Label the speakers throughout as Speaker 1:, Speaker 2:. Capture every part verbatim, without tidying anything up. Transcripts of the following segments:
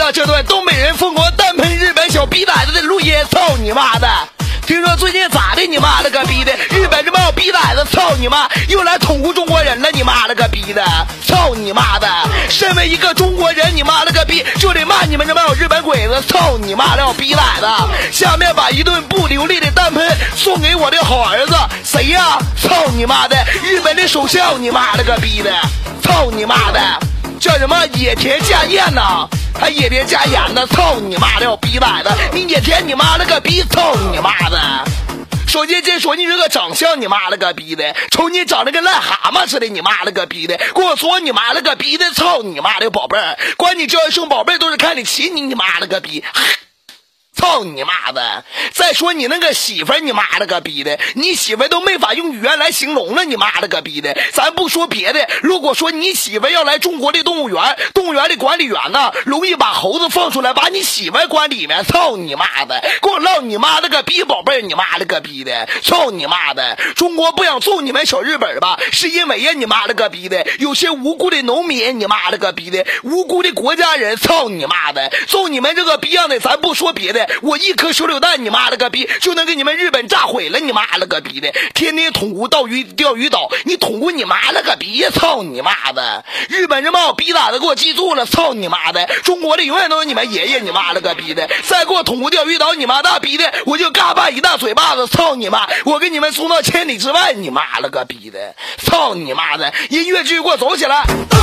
Speaker 1: 了这段东北人疯狂单喷日本小逼崽子的录音，操你妈的！听说最近咋的？你妈了个逼的！日本这帮逼崽子，操你妈！又来捅咕中国人了！你妈了个逼的！操你妈的！身为一个中国人，你妈了个逼，就得骂你们这帮日本鬼子！操你妈了逼崽子！下面把一顿不流利的单喷送给我的好儿子，谁呀？操你妈的！日本的首相！你妈了个逼的！操你妈的！叫什么野田佳彦呐？还野田佳彦呢？操你妈的逼崽子！你野田你妈了个逼！操你妈的！首先先说你这个长相，你妈了个逼的，瞅你长得跟癞蛤蟆似的，你妈了个逼的，跟我说你妈了个逼的，操你妈的宝贝儿，管你叫一声宝贝儿都是看得起你，你妈了个逼。操你妈的！再说你那个媳妇儿，你妈了个逼的，你媳妇儿都没法用语言来形容了，你妈了个逼的。咱不说别的，如果说你媳妇儿要来中国的动物园，动物园的管理员呢，容易把猴子放出来，把你媳妇儿关里面。操你妈的！给我唠你妈了个逼，宝贝儿，你妈了个逼的！操你妈的！中国不想揍你们小日本吧，是因为呀，你妈了个逼的，有些无辜的农民，你妈了个逼的，无辜的国家人，操你妈的！揍你们这个逼样的，咱不说别的。我一颗手榴弹，你妈了个逼，就能给你们日本炸毁了，你妈了个逼的！天天捅咕钓鱼钓鱼岛，你捅咕你妈了个逼！操你妈的！日本人把我逼崽子给我记住了，操你妈的！中国的永远都是你们爷爷，你妈了个逼的！再给我捅咕钓鱼岛，你妈大逼的，我就嘎巴一大嘴巴子！操你妈！我给你们送到千里之外，你妈了个逼的！操你妈的！音乐剧给我走起来！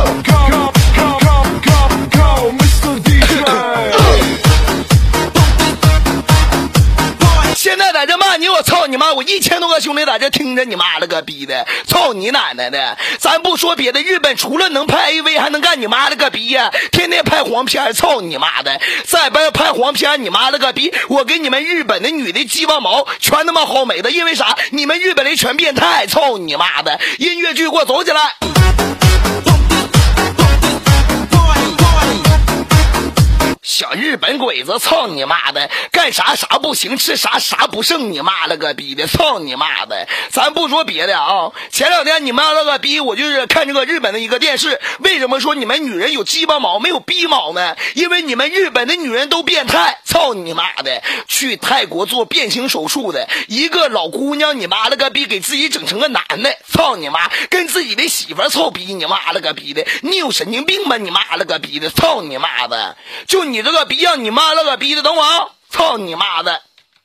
Speaker 1: 现在在这骂你，我操你妈！我一千多个兄弟在这听着，你妈了个逼的！操你奶奶的！咱不说别的，日本除了能拍 A V 还能干你妈了个逼呀！天天拍黄片，操你妈的！再不拍黄片，你妈了个逼！我给你们日本的女的鸡巴毛全他妈薅没的，因为啥？你们日本人全变态！操你妈的！音乐剧给我走起来！小日本鬼子，操你妈的！干啥啥不行，吃啥啥不剩，你妈了个逼的！操你妈的！咱不说别的啊，前两天你妈了个逼，我就是看这个日本的一个电视。为什么说你们女人有鸡巴毛没有逼毛呢？因为你们日本的女人都变态！操你妈的！去泰国做变性手术的一个老姑娘，你妈了个逼，给自己整成个男的！操你妈！跟自己的媳妇操逼，你妈了个逼的！你有神经病吗？你妈了个逼的！操你妈的！就你这个逼样，你妈了个逼的！等我啊！操你妈的！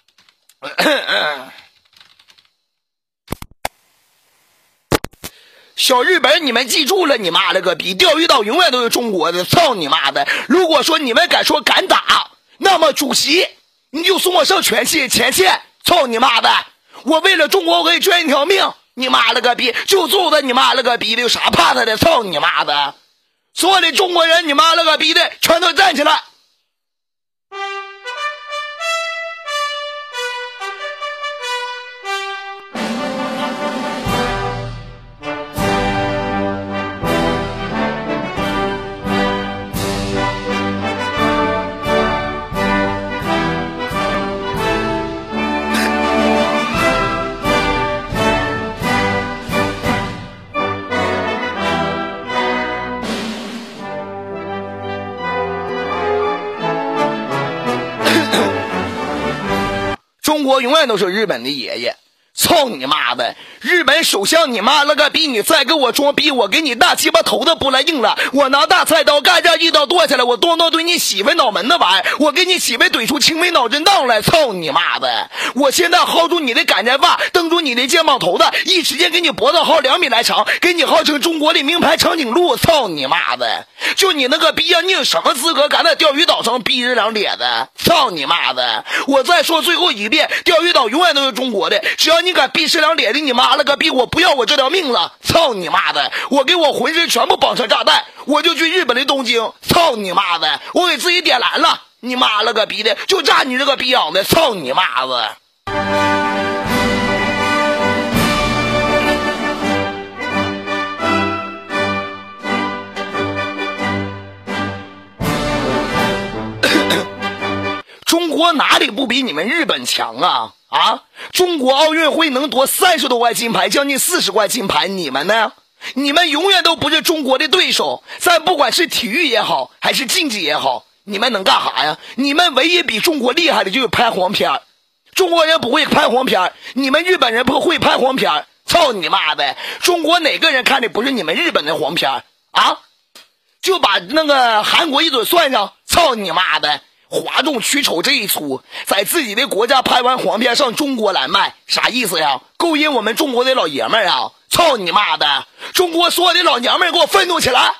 Speaker 1: 小日本，你们记住了，你妈了个逼！钓鱼岛永远都是中国的！操你妈的！如果说你们敢说敢打，那么主席你就送我上前线前线！操你妈的！我为了中国，我可以捐一条命！你妈了个逼！就揍他！你妈了个逼的！有啥怕他的？操你妈的！所有的中国人，你妈了个逼的，全都站起来！中国永远都是日本的爷爷！操你妈的！日本首相你妈了个逼！你再给我装逼，我给你大鸡巴头子不来硬了！我拿大菜刀干这一刀剁下来，我咣当怼你媳妇脑门子玩，我给你媳妇怼出轻微脑震荡来！操你妈的！我现在薅住你的擀毡发，蹬住你的肩膀头子，一时间给你脖子薅两米来长，给你薅成中国的名牌长颈鹿！操你妈的！就你那个逼样，你有什么资格敢在钓鱼岛上逼着两咧的？操你妈的！我再说最后一遍，钓鱼岛永远都是中国的，只要你敢逼吃两咧的，你妈了个逼！我不要我这条命了！操你妈的！我给我浑身全部绑上炸弹，我就去日本的东京！操你妈的！我给自己点燃了！你妈了个逼的！就炸你这个逼样的！操你妈的！中国哪里不比你们日本强啊？啊！中国奥运会能夺三十多块金牌，将近四十块金牌，你们呢？你们永远都不是中国的对手。咱不管是体育也好，还是竞技也好， 你们能干啥呀？你们唯一比中国厉害的就是拍黄片，中国人不会拍黄片，你们日本人不会拍黄片，操你妈的！中国哪个人看的不是你们日本的黄片啊？就把那个韩国一准算上，操你妈的！哗众取宠这一出，在自己的国家拍完黄片上中国来卖，啥意思呀？勾引我们中国的老爷们儿啊！操你妈的！中国所有的老娘们儿给我愤怒起来！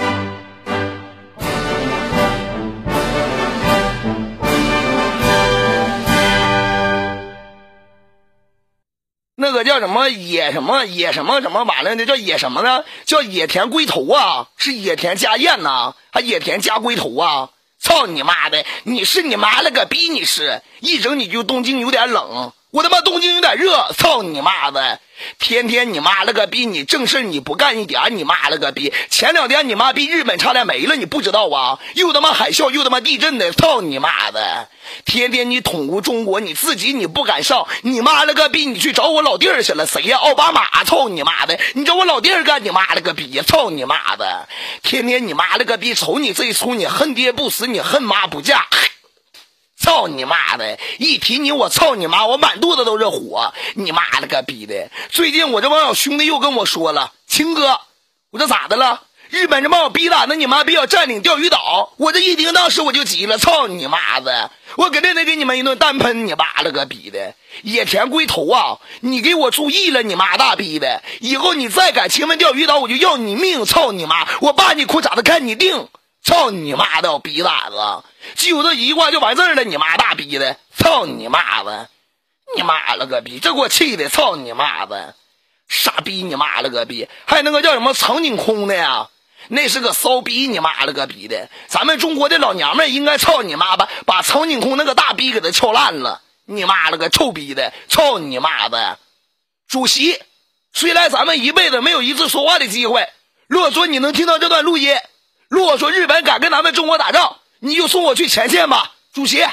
Speaker 1: 那个叫什么野什么野什么什么完了的，叫野什么呢？叫野田龟头啊，是野田家彦呐，还野田家龟头啊！操你妈的！你是你妈了个逼！你是一整你就东京有点冷，我他妈东京有点热！操你妈的！天天你妈了个逼！你正事你不干一点，你妈了个逼！前两天你妈逼日本差点没了，你不知道啊？又他妈海啸又他妈地震的！操你妈的！天天你统无中国，你自己你不敢上，你妈了个逼！你去找我老弟儿去了，谁呀？奥巴马！操你妈的！你找我老弟儿干你妈了个逼呀！操你妈的！天天你妈了个逼！瞅你这一出，你恨爹不死，你恨妈不嫁。操你妈的！一提你我操你妈，我满肚子都是火！你妈了个逼的！最近我这帮小兄弟又跟我说了，秦哥，我这咋的了？日本这帮我逼打，那你妈逼要占领钓鱼岛，我这一听当时我就急了，操你妈的！我肯定得给你们一顿单喷，你妈了个逼的！野田龟头啊，你给我注意了，你妈大逼的！以后你再敢侵犯钓鱼岛，我就要你命！操你妈！我扒你裤衩子看你腚！操你妈的，我逼崽子！就这一句话就完事儿了，你妈大逼的！操你妈的！你妈了个逼！这给我气的！操你妈的！傻逼！你妈了个逼！还有那个叫什么苍井空的呀？那是个骚逼！你妈了个逼的！咱们中国的老娘们应该操你妈吧，把苍井空那个大逼给他敲烂了！你妈了个臭逼的！操你妈的！主席，虽然咱们一辈子没有一次说话的机会，如果说你能听到这段录音，如果说日本敢跟咱们中国打仗，你就送我去前线吧，主席。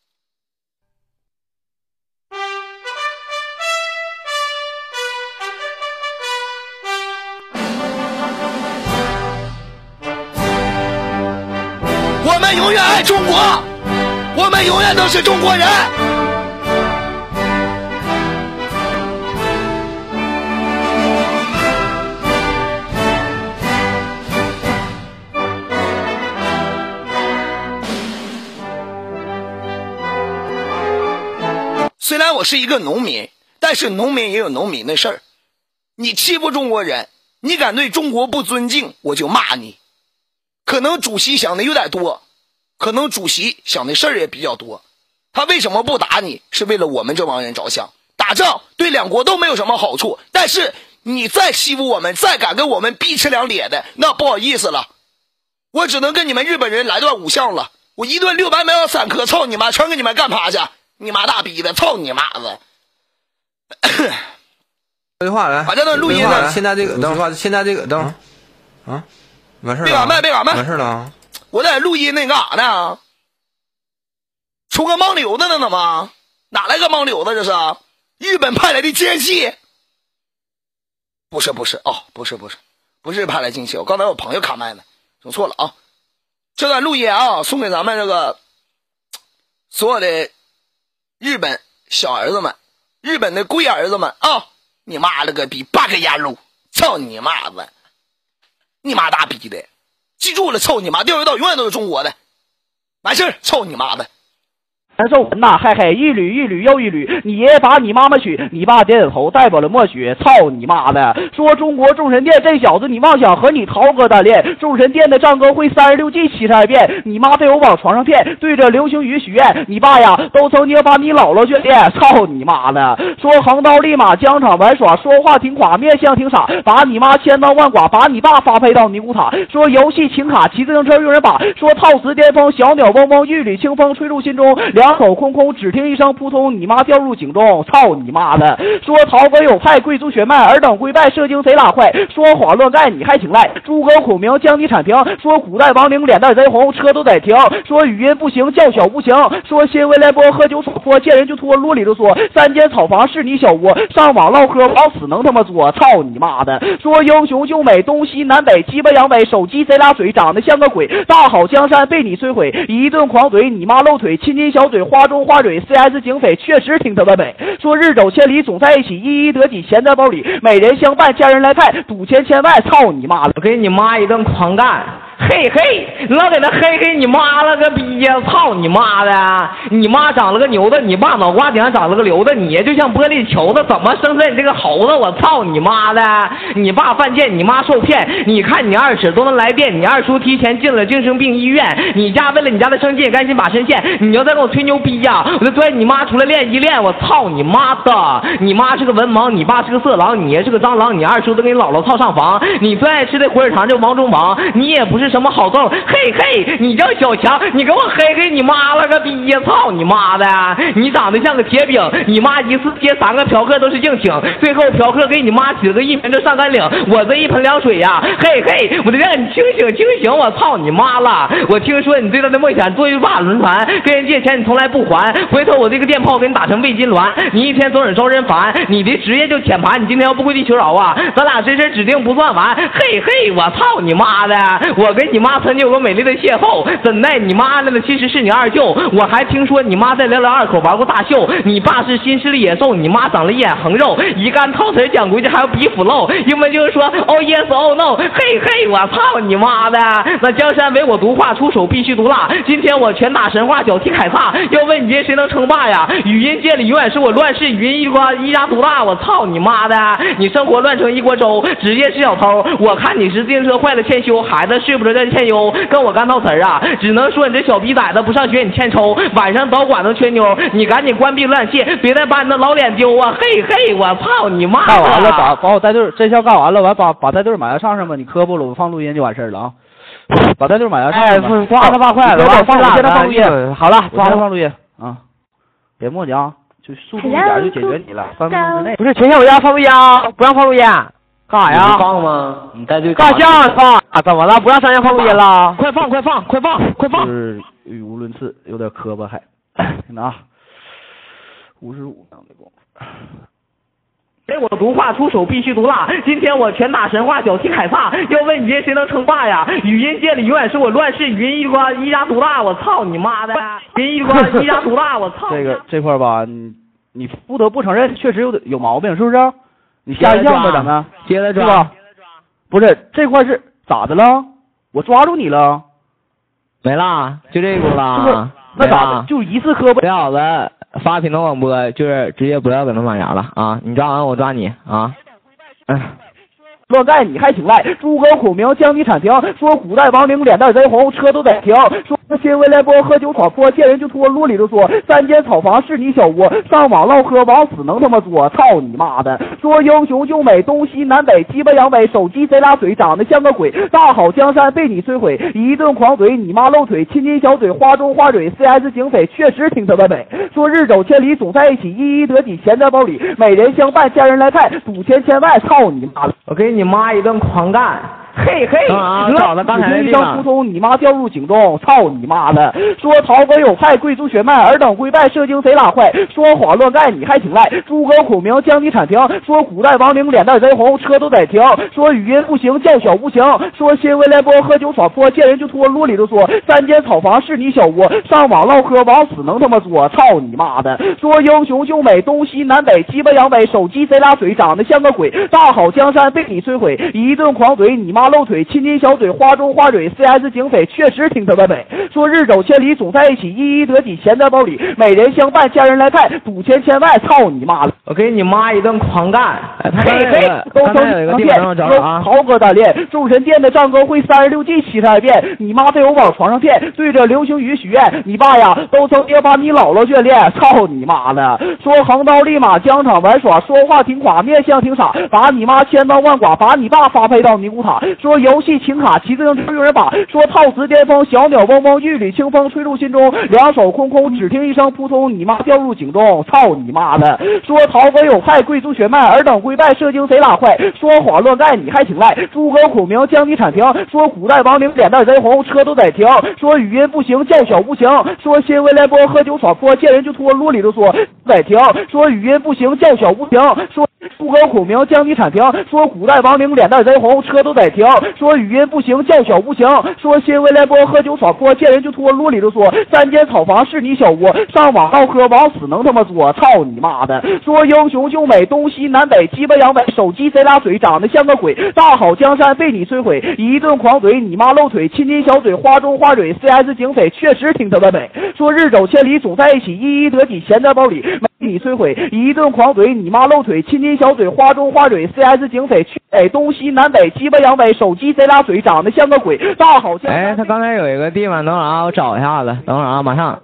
Speaker 1: 我们永远爱中国，我们永远都是中国人。虽然我是一个农民，但是农民也有农民的事儿。你欺负中国人，你敢对中国不尊敬，我就骂你。可能主席想的有点多，可能主席想的事儿也比较多。他为什么不打你？是为了我们这帮人着想。打仗对两国都没有什么好处，但是你再欺负我们，再敢跟我们逼吃两咧的，那不好意思了，我只能跟你们日本人来段五项了。我一顿六百秒散颗，操你妈，全给你们干趴下！你妈大逼的，操你妈的！
Speaker 2: 对话来，
Speaker 1: 把这段录音呢？
Speaker 2: 现在这个等，现在这个等，啊，完事了。
Speaker 1: 别敢卖，别敢卖，
Speaker 2: 完事了。
Speaker 1: 我在录音那干啥呢？出个盲流子呢呢吗？哪来个盲流子？这是日本派来的奸细？不是不是哦，不是不是不是派来奸细，我刚才我朋友卡麦呢，说错了啊。这段录音啊，送给咱们这个所有的日本小儿子们，日本的龟儿子们啊！你妈了个逼，八个牙路，操你妈的！你妈大逼的！记住了，操你妈！钓鱼岛永远都是中国的，完事儿，操你妈的！
Speaker 3: 难受呐，嘿嘿，一缕一缕又一缕，你爷爷把你妈妈娶，你爸点点头，代表了默许，操你妈的！说中国众神殿这小子，你妄想和你涛哥单恋，众神殿的战歌会三十六计七十二变，你妈被我往床上骗，对着流星雨许愿，你爸呀都曾经把你姥姥眷恋，操你妈的！说横刀立马疆场玩耍，说话挺垮，面相挺傻，把你妈千刀万剐，把你爸发配到尼古塔，说游戏请卡，骑自行车用人把，说套词巅峰，小鸟嗡嗡，一缕清风吹入心中，两两手空空，只听一声扑通，你妈掉入井中，操你妈的！说曹哥有派，贵族血脉，尔等跪拜，射精贼拉坏。说谎乱盖，你还请赖？诸葛孔明将你铲平。说古代亡灵脸蛋贼红，车都得停。说语音不行，叫小无情。说新闻联播喝酒耍泼，见人就脱，啰里啰嗦。三间草房是你小窝，上网唠嗑，往死能他妈作，操你妈的！说英雄救美，东西南北鸡巴阳痿，手机贼拉水，长得像个鬼。大好江山被你摧毁，一顿狂怼，你妈露腿，亲亲小嘴，花中花蕊 ，C S 警匪确实挺他妈美。说日走千里总在一起，一一得几钱在包里，美人相伴，家人来看，赌钱千万，操你妈的！
Speaker 4: 我给你妈一顿狂干！嘿嘿，老给那嘿嘿你妈了个逼呀！操你妈的！你妈长了个牛的，你爸脑瓜顶上长了个瘤子，你就像玻璃球子，怎么生出来你这个猴子？我操你妈的！你爸犯贱，你妈受骗，你看你二婶都能来电，你二叔提前进了精神病医院，你家为了你家的生计赶紧把身陷，你要再跟我吹牛逼呀，我就拽你妈出来练一练！我操你妈的！你妈是个文盲，你爸是个色狼，你爷是个蟑螂，你二叔都给你姥姥操上房，你最爱吃的火腿肠就王中王，你也不是什么好揍，嘿嘿，你叫小强，你给我嘿嘿你妈了个逼呀！操你妈的！你长得像个铁饼，你妈一次接三个嫖客都是硬请，最后嫖客给你妈起了个一盆就上甘岭，我这一盆凉水呀！嘿嘿，我得让你清醒清醒！我操你妈了！我听说你对他的梦想坐一把轮船，跟人借钱你从来不还，回头我这个电炮给你打成魏金銮，你一天总是招人烦，你的职业就舔盘，你今天要不跪地求饶啊，咱俩这事指定不算完！嘿嘿，我操你妈的！我跟你妈曾经有个美丽的邂逅，怎奈你妈安排的其实是你二舅，我还听说你妈在辽辽二口玩过大秀，你爸是新势力野兽，你妈长了一眼横肉，一干套词讲规矩还有比腐漏，英文就是说 oh yes oh no， 嘿嘿，我操你妈的！那江山唯我独化，出手必须毒辣，今天我拳打神话，脚踢凯撒，要问你今天谁能称霸呀？语音界里永远是我乱世，语音一瓜一家独大，我操你妈的！你生活乱成一锅粥，职业是小偷，我看你是自行车坏了欠修，孩子睡不着觉欠忧，跟我干套词儿啊！只能说你这小逼崽子不上学你欠抽，晚上导管都缺妞，你赶紧关闭浏览器，别再把你的老脸丢啊！嘿嘿，我操你妈！
Speaker 3: 干完了，把把我带队这项干完了，完把把带队马上上上吧，你磕不了，我放录音就完事儿了啊！把带队马上上上吧，
Speaker 2: 挂了八块了，
Speaker 3: 我放录音，现在放录音，
Speaker 2: 好了，
Speaker 3: 我现在放录音啊！别磨叽啊，就速度一点就解决你了，三分钟之内。
Speaker 2: 不是，全校我家放录音啊，不让放录音，干啥呀？
Speaker 4: 放吗？你带队
Speaker 2: 干啥放？啊？怎么了？不让上线放录音了？
Speaker 4: 快放，快放，快放，快放！
Speaker 3: 是语无伦次，有点磕巴还。听着啊，五十五秒的功夫。
Speaker 4: 给我毒化，出手必须毒辣！今天我拳打神话，脚踢凯撒，要问你今天谁能称霸呀？语音界里永远是我乱世，语音一瓜一家独大，我操你妈的！语音一瓜一家独大，我操！
Speaker 3: 这个这块吧，你你不得不承认，确实有有毛病，是不是？你下一项吧，咱们
Speaker 4: 接着抓，
Speaker 3: 是吧？不是这块是咋的了？我抓住你了，
Speaker 4: 没啦，就这个了。
Speaker 3: 那咋的？就一次磕巴。
Speaker 4: 这小子发频道广播，就是直接不要搁那马牙了啊！你抓完我抓你啊！嗯。
Speaker 3: 乱盖你还请赖，诸葛孔明将你铲平。说古代亡灵脸蛋贼红，车都得停。说新闻联播喝酒耍泼，见人就脱，啰里啰嗦。三间草房是你小窝，上网唠嗑，往死能他妈作，操你妈的！说英雄救美，东西南北鸡巴阳痿，手机贼拉水，长得像个鬼。大好江山被你摧毁，一顿狂怼，你妈露腿，亲亲小嘴，花中花蕊 ，C S 警匪确实挺他妈美。说日走千里总在一起，一一得几钱在包里，美人相伴，家人来看，赌钱千万，操你妈的！
Speaker 4: 我给你妈一顿狂干！嘿嘿，
Speaker 3: 啊，
Speaker 4: 找了刚才那
Speaker 3: 地方扑通，你妈掉入井中，操你妈的！说曹哥有派，贵族血脉，尔等跪拜，射精贼拉坏。说谎乱盖，你还请赖？诸葛孔明将你铲平。说古代亡灵脸蛋贼红，车都得停。说语音不行，叫小无情。说新闻联播喝酒耍泼，见人就脱，啰里啰嗦。三间草房是你小窝，上网唠嗑，往死能他妈作，操你妈的！说英雄救美，东西南北鸡巴阳痿，手机贼拉水，长得像个鬼。大好江山被你摧毁，一顿狂怼，你妈露腿，亲亲小嘴，花中花蕊 ，C S 警匪确实挺他妈美。说日走千里总在一起，一一得几钱在包里，美人相伴，家人来看，赌钱千万，操你妈的！
Speaker 4: 我给你妈一顿狂干！
Speaker 3: 嘿嘿，都称成殿，豪哥单练，众神殿的战歌会三十六计七十二变，你妈被我往床上骗，对着流星雨许愿，你爸呀都曾爹把你姥姥眷恋，操你妈的！说横刀立马疆场玩耍，说话挺垮，面相挺傻，把你妈千刀万剐，把你爸发配到尼古塔， 说游戏请卡骑自行车有人把，说套词巅峰小鸟嗡嗡，一缕清风吹入心中，两手空空，只听一声扑通，你妈掉入井中，操你妈的！说桃花有派，贵族血脉，尔等归败，射精贼拉坏，说谎乱盖你还请赖，诸葛孔明将你铲平，说古代亡灵脸蛋贼红，车都得停，说语音不行，叫小不行，说新闻联播喝酒耍泼，见人就脱，啰里啰嗦得停，说语音不行，叫小不行，说诸葛孔明将你铲平，说古代亡灵脸蛋贼红，车都得停，说语音不行，叫小不行，说新闻联播喝酒耍泼，见人就脱，啰里啰嗦，三间草房是你小窝，上网唠嗑往死能他妈作，操你妈的！说英雄救美，东西南北鸡巴阳痿，手机贼拉嘴，长得像个鬼，大好江山被你摧毁，一顿狂怼，你妈露腿，亲亲小嘴，花中花蕊 ，C S 警匪确实挺他妈美。说日走千里总在一起，一一得体，钱在包里，没你摧毁，一顿狂怼，你妈露腿，亲亲小嘴，花中花蕊 ，C S 警匪确美，东西南北鸡巴阳痿，手机贼拉嘴，长得像个鬼，大好江山。
Speaker 4: 哎，他刚才有一个地方，等会儿啊，我找一下子，等会儿啊，马上。